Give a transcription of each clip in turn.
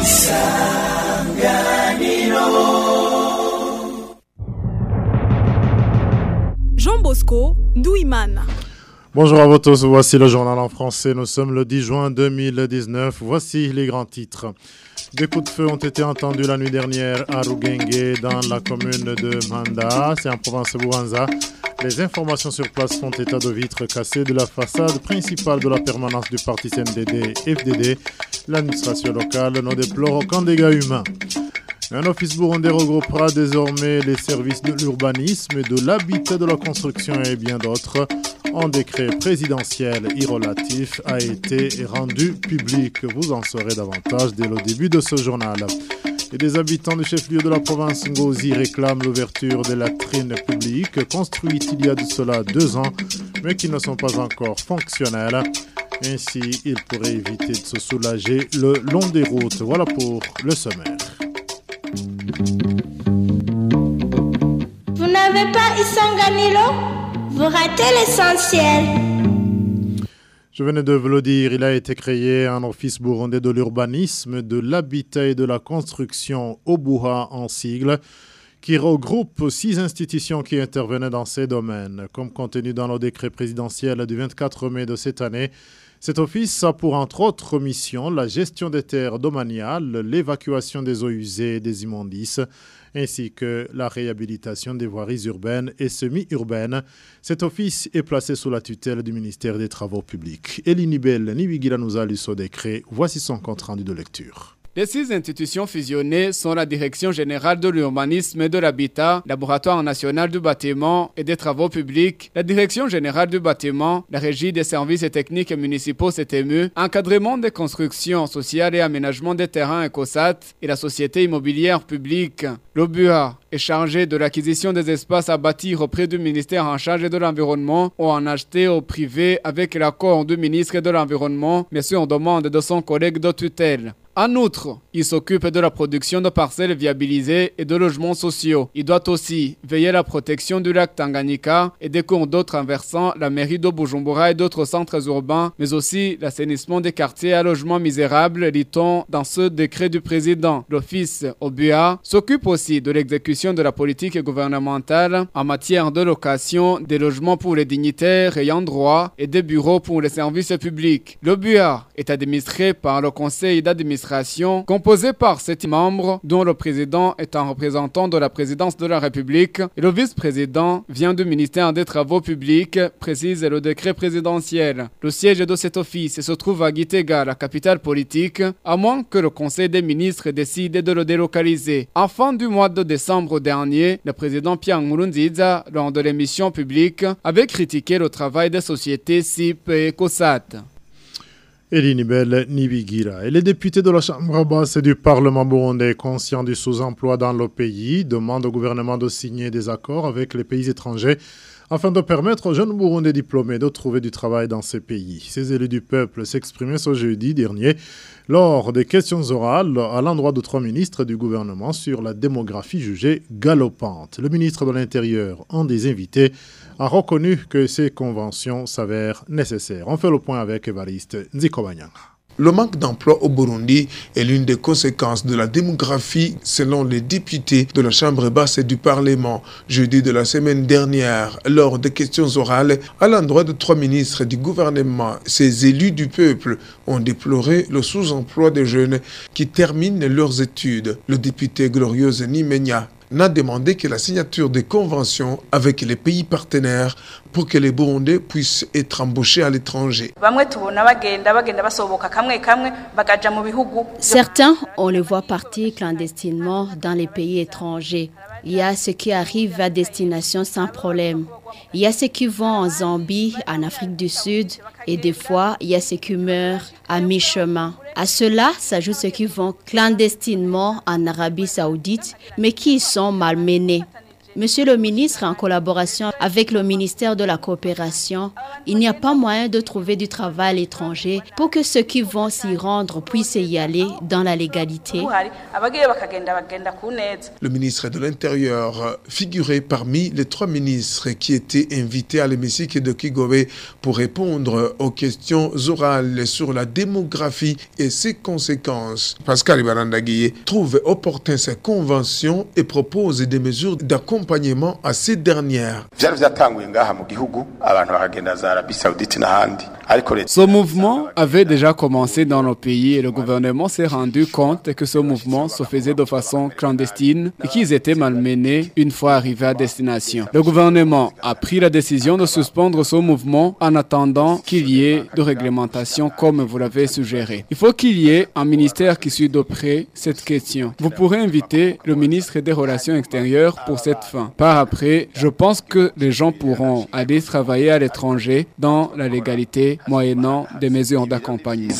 Jean Bosco Douimana. Bonjour à vous tous, voici le journal en français. Nous sommes le 10 juin 2019. Voici les grands titres. Des coups de feu ont été entendus la nuit dernière à Rugengue, dans la commune de Manda, c'est en province de Bubanza. Les informations sur place font état de vitres cassées de la façade principale de la permanence du parti CNDD-FDD. L'administration locale ne déplore aucun dégât humain. Un office burundais regroupera désormais les services de l'urbanisme et de l'habitat, de la construction et bien d'autres. Un décret présidentiel irrelatif a été rendu public. Vous en saurez davantage dès le début de ce journal. Et des habitants du chef-lieu de la province Ngozi réclament l'ouverture des latrines publiques construites il y a de cela 2 ans, mais qui ne sont pas encore fonctionnelles. Ainsi, ils pourraient éviter de se soulager le long des routes. Voilà pour le sommaire. Vous n'avez pas Isanganilo? Vous ratez l'essentiel. Je venais de vous le dire, il a été créé un office burundais de l'urbanisme, de l'habitat et de la construction, OBUHA en sigle, qui regroupe 6 institutions qui intervenaient dans ces domaines. Comme contenu dans le décret présidentiel du 24 mai de cette année, cet office a pour entre autres missions la gestion des terres domaniales, l'évacuation des eaux usées et des immondices, ainsi que la réhabilitation des voiries urbaines et semi-urbaines. Cet office est placé sous la tutelle du ministère des Travaux publics. Elinibel Nibigira nous a lu ce décret. Voici son compte rendu de lecture. Les 6 institutions fusionnées sont la Direction générale de l'urbanisme et de l'habitat, Laboratoire national du bâtiment et des travaux publics, la Direction générale du bâtiment, la Régie des services et techniques municipaux CTMU, Encadrement des constructions sociales et aménagement des terrains ECOSAT et la Société immobilière publique. L'OBUHA est chargé de l'acquisition des espaces à bâtir auprès du ministère en charge de l'environnement ou en acheter au privé avec l'accord du ministre de l'Environnement, mais sur demande de son collègue de tutelle. En outre, il s'occupe de la production de parcelles viabilisées et de logements sociaux. Il doit aussi veiller à la protection du lac Tanganyika et des cours d'eau traversant la mairie de Bujumbura et d'autres centres urbains, mais aussi l'assainissement des quartiers à logements misérables, lit-on dans ce décret du président. L'office OBUHA s'occupe aussi de l'exécution de la politique gouvernementale en matière de location, des logements pour les dignitaires ayant droit et des bureaux pour les services publics. L'OBUHA est administré par le conseil d'administration composé par 7 membres dont le président est un représentant de la présidence de la République et le vice-président vient du ministère des Travaux publics, précise le décret présidentiel. Le siège de cet office se trouve à Gitega, la capitale politique, à moins que le conseil des ministres décide de le délocaliser. En fin du mois de décembre dernier, le président Pierre Nkurunziza, lors de l'émission publique, avait critiqué le travail des sociétés SIP et ECOSAT. Elinibel Nibigira. Et les députés de la Chambre basse du Parlement burundais, conscients du sous-emploi dans le pays, demandent au gouvernement de signer des accords avec les pays étrangers afin de permettre aux jeunes Burundais diplômés de trouver du travail dans ces pays. Ces élus du peuple s'exprimaient ce jeudi dernier lors des questions orales à l'endroit de 3 ministres du gouvernement sur la démographie jugée galopante. Le ministre de l'Intérieur, un des invités, a reconnu que ces conventions s'avèrent nécessaires. On fait le point avec Évariste Nzikobanyanga. Le manque d'emploi au Burundi est l'une des conséquences de la démographie, selon les députés de la Chambre basse du Parlement. Jeudi de la semaine dernière, lors des questions orales, à l'endroit de 3 ministres du gouvernement, ces élus du peuple ont déploré le sous-emploi des jeunes qui terminent leurs études. Le député Glorieuse Nimenya n'a demandé que la signature des conventions avec les pays partenaires pour que les Burundais puissent être embauchés à l'étranger. Certains, on les voit partir clandestinement dans les pays étrangers. Il y a ceux qui arrivent à destination sans problème. Il y a ceux qui vont en Zambie, en Afrique du Sud, et des fois, il y a ceux qui meurent à mi-chemin. À cela s'ajoutent ceux qui vont clandestinement en Arabie Saoudite, mais qui y sont malmenés. Monsieur le ministre, en collaboration avec le ministère de la Coopération, il n'y a pas moyen de trouver du travail à l'étranger pour que ceux qui vont s'y rendre puissent y aller dans la légalité. Le ministre de l'Intérieur figurait parmi les 3 ministres qui étaient invités à l'hémicycle de Kigobe pour répondre aux questions orales sur la démographie et ses conséquences. Pascal Ibarandagui trouve opportun ces conventions et propose des mesures d'accompagnement à ces dernières. Ce mouvement avait déjà commencé dans nos pays et le gouvernement s'est rendu compte que ce mouvement se faisait de façon clandestine et qu'ils étaient malmenés une fois arrivés à destination. Le gouvernement a pris la décision de suspendre ce mouvement en attendant qu'il y ait de réglementation comme vous l'avez suggéré. Il faut qu'il y ait un ministère qui suit de près cette question. Vous pourrez inviter le ministre des Relations extérieures pour cette fin. Par après, je pense que les gens pourront aller travailler à l'étranger dans la légalité moyennant des mesures d'accompagnement.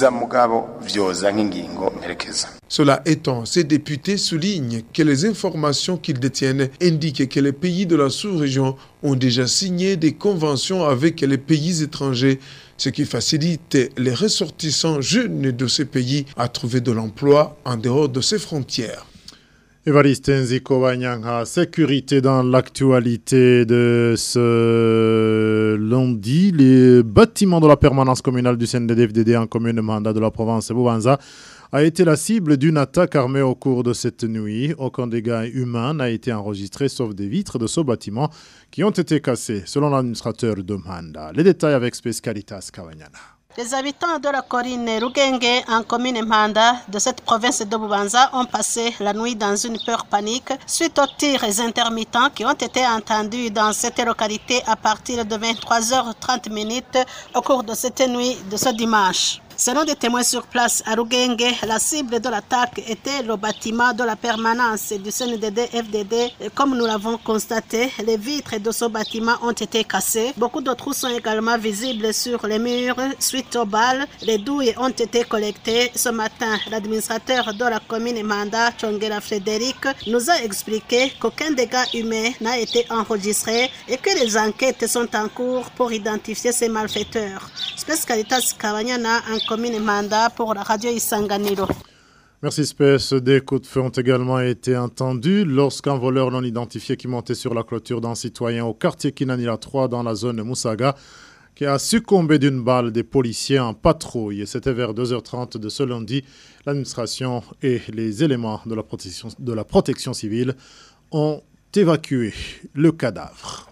Cela étant, ces députés soulignent que les informations qu'ils détiennent indiquent que les pays de la sous-région ont déjà signé des conventions avec les pays étrangers, ce qui facilite les ressortissants jeunes de ces pays à trouver de l'emploi en dehors de ces frontières. Évariste Nziko Wanyanga, sécurité dans l'actualité de ce lundi. Les bâtiments de la permanence communale du CNDD-FDD en commune Manda de la province de Bubanza a été la cible d'une attaque armée au cours de cette nuit. Aucun dégât humain n'a été enregistré sauf des vitres de ce bâtiment qui ont été cassées, selon l'administrateur de Manda. Les détails avec Spescalitas Kawanyana. Les habitants de la colline Rugenge en commune Manda de cette province de Bubanza ont passé la nuit dans une peur panique suite aux tirs intermittents qui ont été entendus dans cette localité à partir de 23h30 au cours de cette nuit de ce dimanche. Selon des témoins sur place à Rugenge, la cible de l'attaque était le bâtiment de la permanence du CNDD-FDD. Comme nous l'avons constaté, les vitres de ce bâtiment ont été cassées. Beaucoup de trous sont également visibles sur les murs suite aux balles. Les douilles ont été collectées. Ce matin, l'administrateur de la commune Manda, Chongera Frédéric, nous a expliqué qu'aucun dégât humain n'a été enregistré et que les enquêtes sont en cours pour identifier ces malfaiteurs. Spescalitas Kawanyana en commune Manda pour la radio Isanganiro. Merci Spes. Des coups de feu ont également été entendus lorsqu'un voleur non identifié qui montait sur la clôture d'un citoyen au quartier Kinanila 3 dans la zone Moussaga qui a succombé d'une balle des policiers en patrouille. C'était vers 2h30 de ce lundi. L'administration et les éléments de la protection civile ont évacué le cadavre.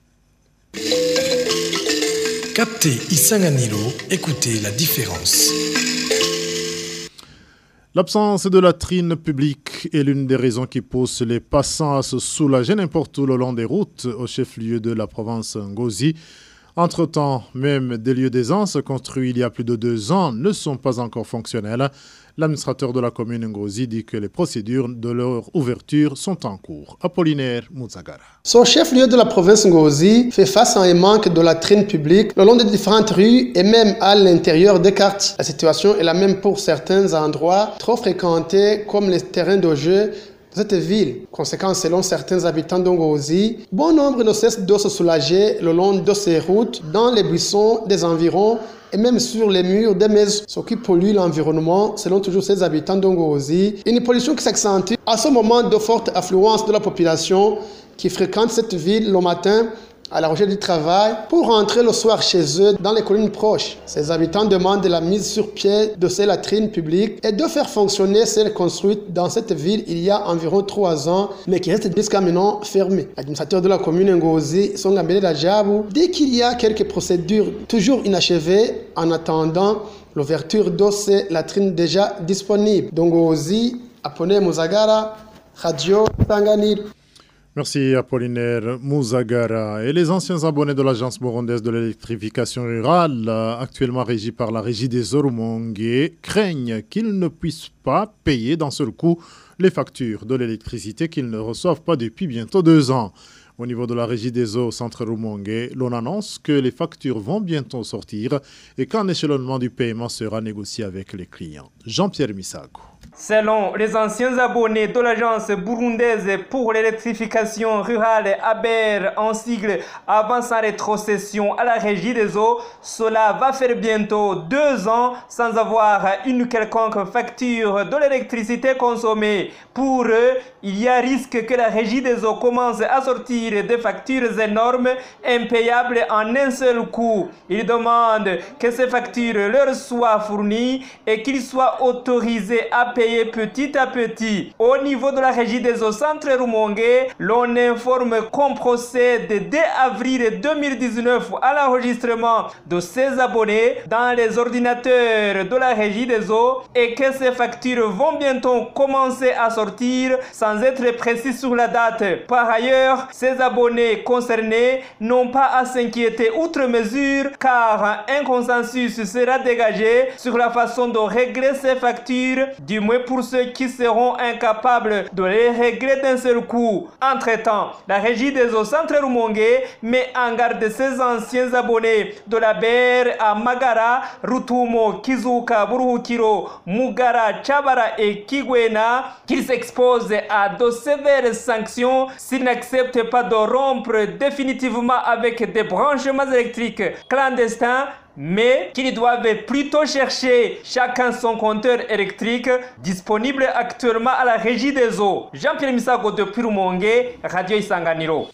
Captez Isanganilo, écoutez la différence. L'absence de latrines publiques est l'une des raisons qui poussent les passants à se soulager n'importe où le long des routes au chef-lieu de la province Ngozi. Entre-temps, même des lieux d'aisance construits il y a plus de 2 ans ne sont pas encore fonctionnels. L'administrateur de la commune Ngozi dit que les procédures de leur ouverture sont en cours. Apollinaire Muzagara. Son chef-lieu de la province Ngozi fait face à un manque de latrines publiques le long des différentes rues et même à l'intérieur des quartiers. La situation est la même pour certains endroits trop fréquentés comme les terrains de jeu de cette ville. Conséquence, selon certains habitants d'Ngozi, bon nombre ne cessent de se soulager le long de ces routes, dans les buissons des environs et même sur les murs des maisons, ce qui pollue l'environnement, selon toujours ces habitants d'Ngozi. Une pollution qui s'accentue à ce moment de forte affluence de la population qui fréquente cette ville le matin à la recherche du travail pour rentrer le soir chez eux dans les collines proches. Ces habitants demandent la mise sur pied de ces latrines publiques et de faire fonctionner celles construites dans cette ville il y a environ 3 ans, mais qui restent jusqu'à maintenant fermées. L'administrateur de la commune Ngozi, Songambele Dajabou, dit qu'il y a quelques procédures toujours inachevées en attendant l'ouverture de ces latrines déjà disponibles. Ngozi, Apone Muzagara, Radio Tanganil. Merci Apollinaire Muzagara. Et les anciens abonnés de l'Agence burundaise de l'électrification rurale, actuellement régie par la régie des Rumonge, craignent qu'ils ne puissent pas payer d'un seul coup les factures de l'électricité qu'ils ne reçoivent pas depuis bientôt 2 ans. Au niveau de la régie des eaux centre Rumonge, l'on annonce que les factures vont bientôt sortir et qu'un échelonnement du paiement sera négocié avec les clients. Jean-Pierre Misago. Selon les anciens abonnés de l'agence burundaise pour l'électrification rurale ABER en sigle avant sa rétrocession à la régie des eaux, cela va faire bientôt 2 ans sans avoir une quelconque facture de l'électricité consommée. Pour eux, il y a risque que la régie des eaux commence à sortir des factures énormes, impayables en un seul coup. Ils demandent que ces factures leur soient fournies et qu'ils soient autorisés à payer petit à petit. Au niveau de la régie des eaux Centre Rumongue, l'on informe qu'on procède dès avril 2019 à l'enregistrement de ses abonnés dans les ordinateurs de la régie des eaux et que ces factures vont bientôt commencer à sortir sans être précis sur la date. Par ailleurs, ces abonnés concernés n'ont pas à s'inquiéter outre mesure car un consensus sera dégagé sur la façon de régler ces factures, du moins pour ceux qui seront incapables de les régler d'un seul coup. Entre-temps, la régie des eaux Centre Rumongue met en garde ses anciens abonnés de la BR à Magara, Rutumo, Kizuka, Buruhukiro, Mugara, Chabara et Kigwena qu'ils s'exposent à de sévères sanctions s'ils n'acceptent pas de rompre définitivement avec des branchements électriques clandestins, mais qu'ils doivent plutôt chercher chacun son compteur électrique disponible actuellement à la régie des eaux. Jean-Pierre Misago depuis Rumongue, Radio Isanganiro.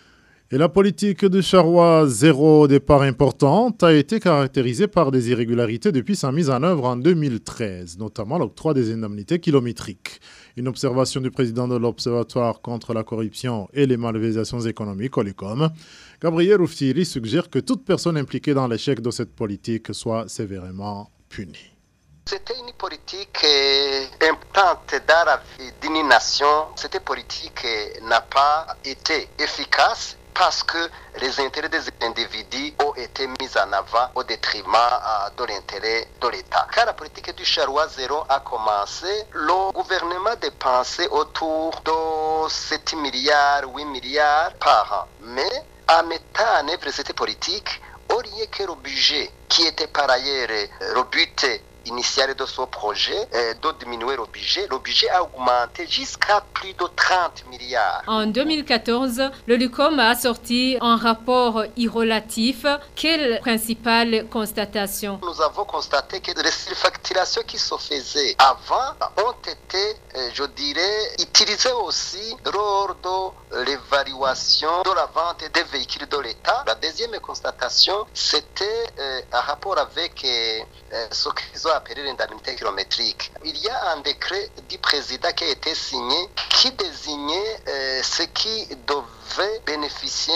Et la politique du Charrois zéro départ importante a été caractérisée par des irrégularités depuis sa mise en œuvre en 2013, notamment l'octroi des indemnités kilométriques. Une observation du président de l'Observatoire contre la corruption et les malversations économiques, Olicom, Gabriel Rufsiri, suggère que toute personne impliquée dans l'échec de cette politique soit sévèrement punie. C'était une politique importante dans la vie d'une nation. Cette politique n'a pas été efficace parce que les intérêts des individus ont été mis en avant au détriment de l'intérêt de l'État. Car la politique du Charrois zéro a commencé, le gouvernement dépensait autour de 7 milliards, 8 milliards par an. Mais en mettant en œuvre cette politique, au lieu que le budget, qui était par ailleurs le but initial de ce projet, de diminuer le budget a augmenté jusqu'à plus de 30 milliards. En 2014, le LUCOM a sorti un rapport irrelatif. Quelle principale constatation? Nous avons constaté que les surfacturations qui se faisaient avant ont été, je dirais, utilisées aussi lors de l'évaluation de la vente des véhicules de l'État. La deuxième constatation, c'était un rapport avec ce qu'ils ont appelé l'indemnité kilométrique. Il y a un décret du président qui a été signé qui désignait ce qui devait bénéficier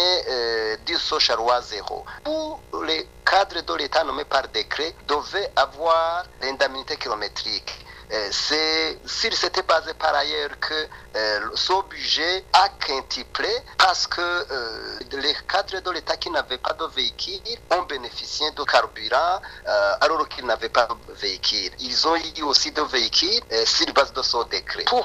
du Charrois zéro. Pour les cadres de l'État nommés par décret devaient avoir l'indemnité kilométrique. C'est s'il s'était basé par ailleurs que ce budget a quintuplé parce que les cadres de l'État qui n'avaient pas de véhicule ont bénéficié de carburant alors qu'ils n'avaient pas de véhicule. Ils ont eu aussi de véhicules sur base de ce décret. Pour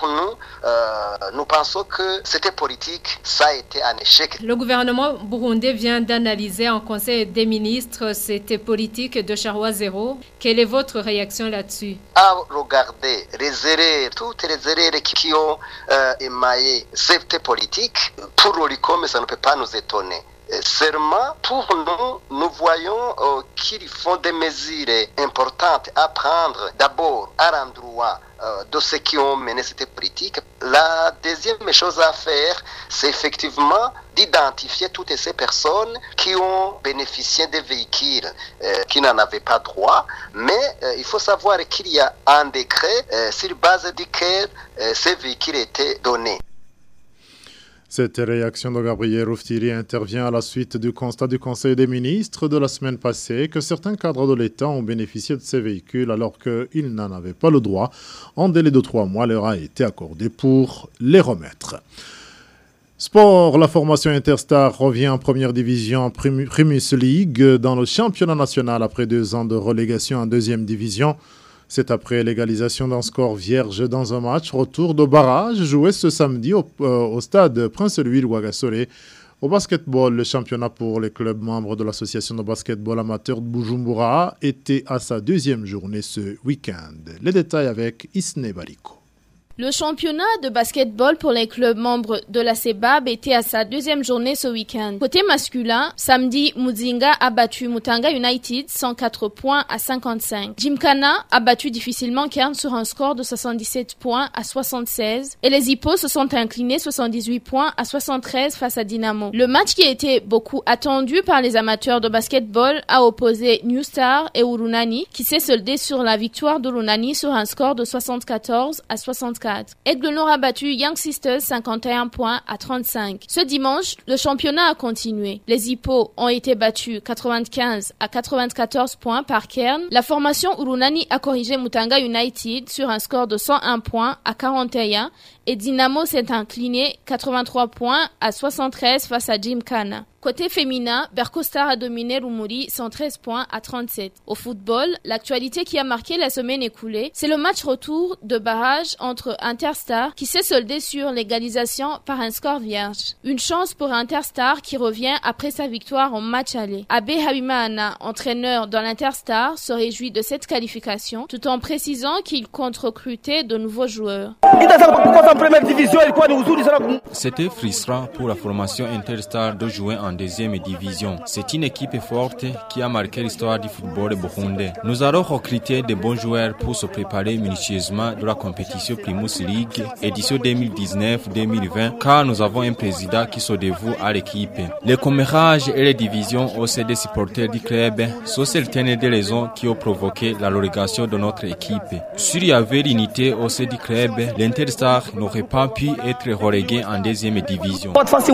nous, nous pensons que cette politique, ça a été un échec. Le gouvernement burundais vient d'analyser en Conseil des ministres cette politique de Charrois zéro. Quelle est votre réaction là-dessus? Regardez les erreurs, toutes les erreurs qui ont émaillé cette politique, pour l'OLICOM, ça ne peut pas nous étonner. Seulement, pour nous, nous voyons qu'il faut des mesures importantes à prendre d'abord à l'endroit de ceux qui ont mené cette politique. La deuxième chose à faire, c'est effectivement d'identifier toutes ces personnes qui ont bénéficié des véhicules qui n'en avaient pas droit. Mais il faut savoir qu'il y a un décret sur base duquel ces véhicules étaient donnés. Cette réaction de Gabriel Rufsiri intervient à la suite du constat du Conseil des ministres de la semaine passée que certains cadres de l'État ont bénéficié de ces véhicules alors qu'ils n'en avaient pas le droit. Un délai de 3 mois leur a été accordé pour les remettre. Sport, la formation Interstar revient en première division Primus League dans le championnat national après 2 ans de relégation en deuxième division. C'est après l'égalisation d'un score vierge dans un match retour de barrage joué ce samedi au stade Prince Louis Ouagassore Au basketball, le championnat pour les clubs membres de l'association de basketball amateur de Bujumbura était à sa deuxième journée ce week-end. Les détails avec Isne Bariko. Le championnat de basketball pour les clubs membres de la CEBAB était à sa deuxième journée ce week-end. Côté masculin, samedi, Muzinga a battu Mutanga United 104 points à 55. Gymkhana a battu difficilement Kern sur un score de 77 points à 76. Et les Hippos se sont inclinés 78 points à 73 face à Dynamo. Le match qui a été beaucoup attendu par les amateurs de basketball a opposé New Star et Urunani, qui s'est soldé sur la victoire d'Urunani sur un score de 74 à 64. Aigle Nord a battu Young Sisters 51 points à 35. Ce dimanche, le championnat a continué. Les Hippos ont été battus 95 à 94 points par Kern. La formation Urunani a corrigé Mutanga United sur un score de 101 points à 41 et Dynamo s'est incliné 83 points à 73 face à Gymkhana. Côté féminin, Berkostar a dominé Rumuri 113 points à 37. Au football, l'actualité qui a marqué la semaine écoulée, c'est le match retour de barrage entre Interstar qui s'est soldé sur l'égalisation par un score vierge. Une chance pour Interstar qui revient après sa victoire en match aller. Abe Habimana, entraîneur dans l'Interstar, se réjouit de cette qualification tout en précisant qu'il compte recruter de nouveaux joueurs. C'était frustrant pour la formation Interstar de jouer en deuxième division. C'est une équipe forte qui a marqué l'histoire du football burundais. Nous allons recruter de bons joueurs pour se préparer minutieusement de la compétition Primus League édition 2019-2020 car nous avons un président qui se dévoue à l'équipe. Les commérages et les divisions au sein des supporters du club sont certaines des raisons qui ont provoqué la relégation de notre équipe. S'il y avait l'unité au sein du club, l'Interstar n'aurait pas pu être relégué en deuxième division.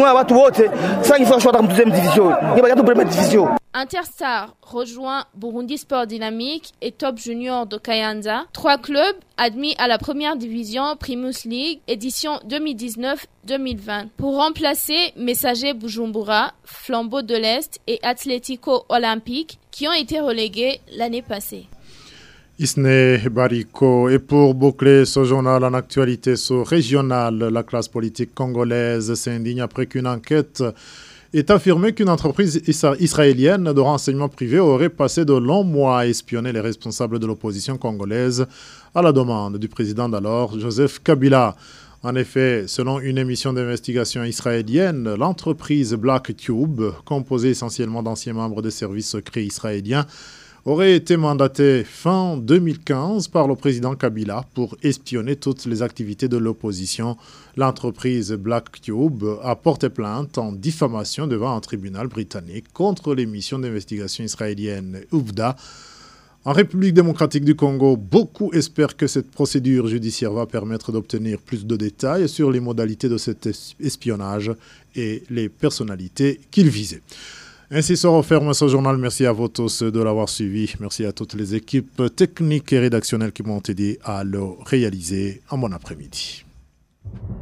Interstar rejoint Burundi Sport Dynamique et Top Junior de Kayanza, 3 clubs admis à la première division Primus League édition 2019-2020 pour remplacer Messager Bujumbura, Flambeau de l'Est et Atlético Olympique qui ont été relégués l'année passée. Isne Bariko. Et pour boucler ce journal en actualité régionale, la classe politique congolaise s'indigne après qu'une enquête ait affirmé qu'une entreprise israélienne de renseignement privé aurait passé de longs mois à espionner les responsables de l'opposition congolaise à la demande du président d'alors, Joseph Kabila. En effet, selon une émission d'investigation israélienne, l'entreprise Black Tube, composée essentiellement d'anciens membres des services secrets israéliens, aurait été mandatée fin 2015 par le président Kabila pour espionner toutes les activités de l'opposition. L'entreprise Black Tube a porté plainte en diffamation devant un tribunal britannique contre l'émission d'investigation israélienne UVDA. En République démocratique du Congo, beaucoup espèrent que cette procédure judiciaire va permettre d'obtenir plus de détails sur les modalités de cet espionnage et les personnalités qu'il visait. Ainsi se referme ce journal. Merci à vous tous de l'avoir suivi. Merci à toutes les équipes techniques et rédactionnelles qui m'ont aidé à le réaliser. Un bon après-midi.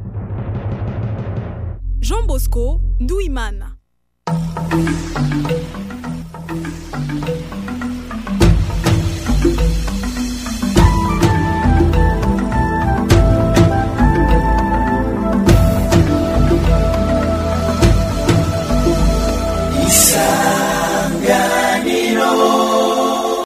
Jean Bosco Douimana.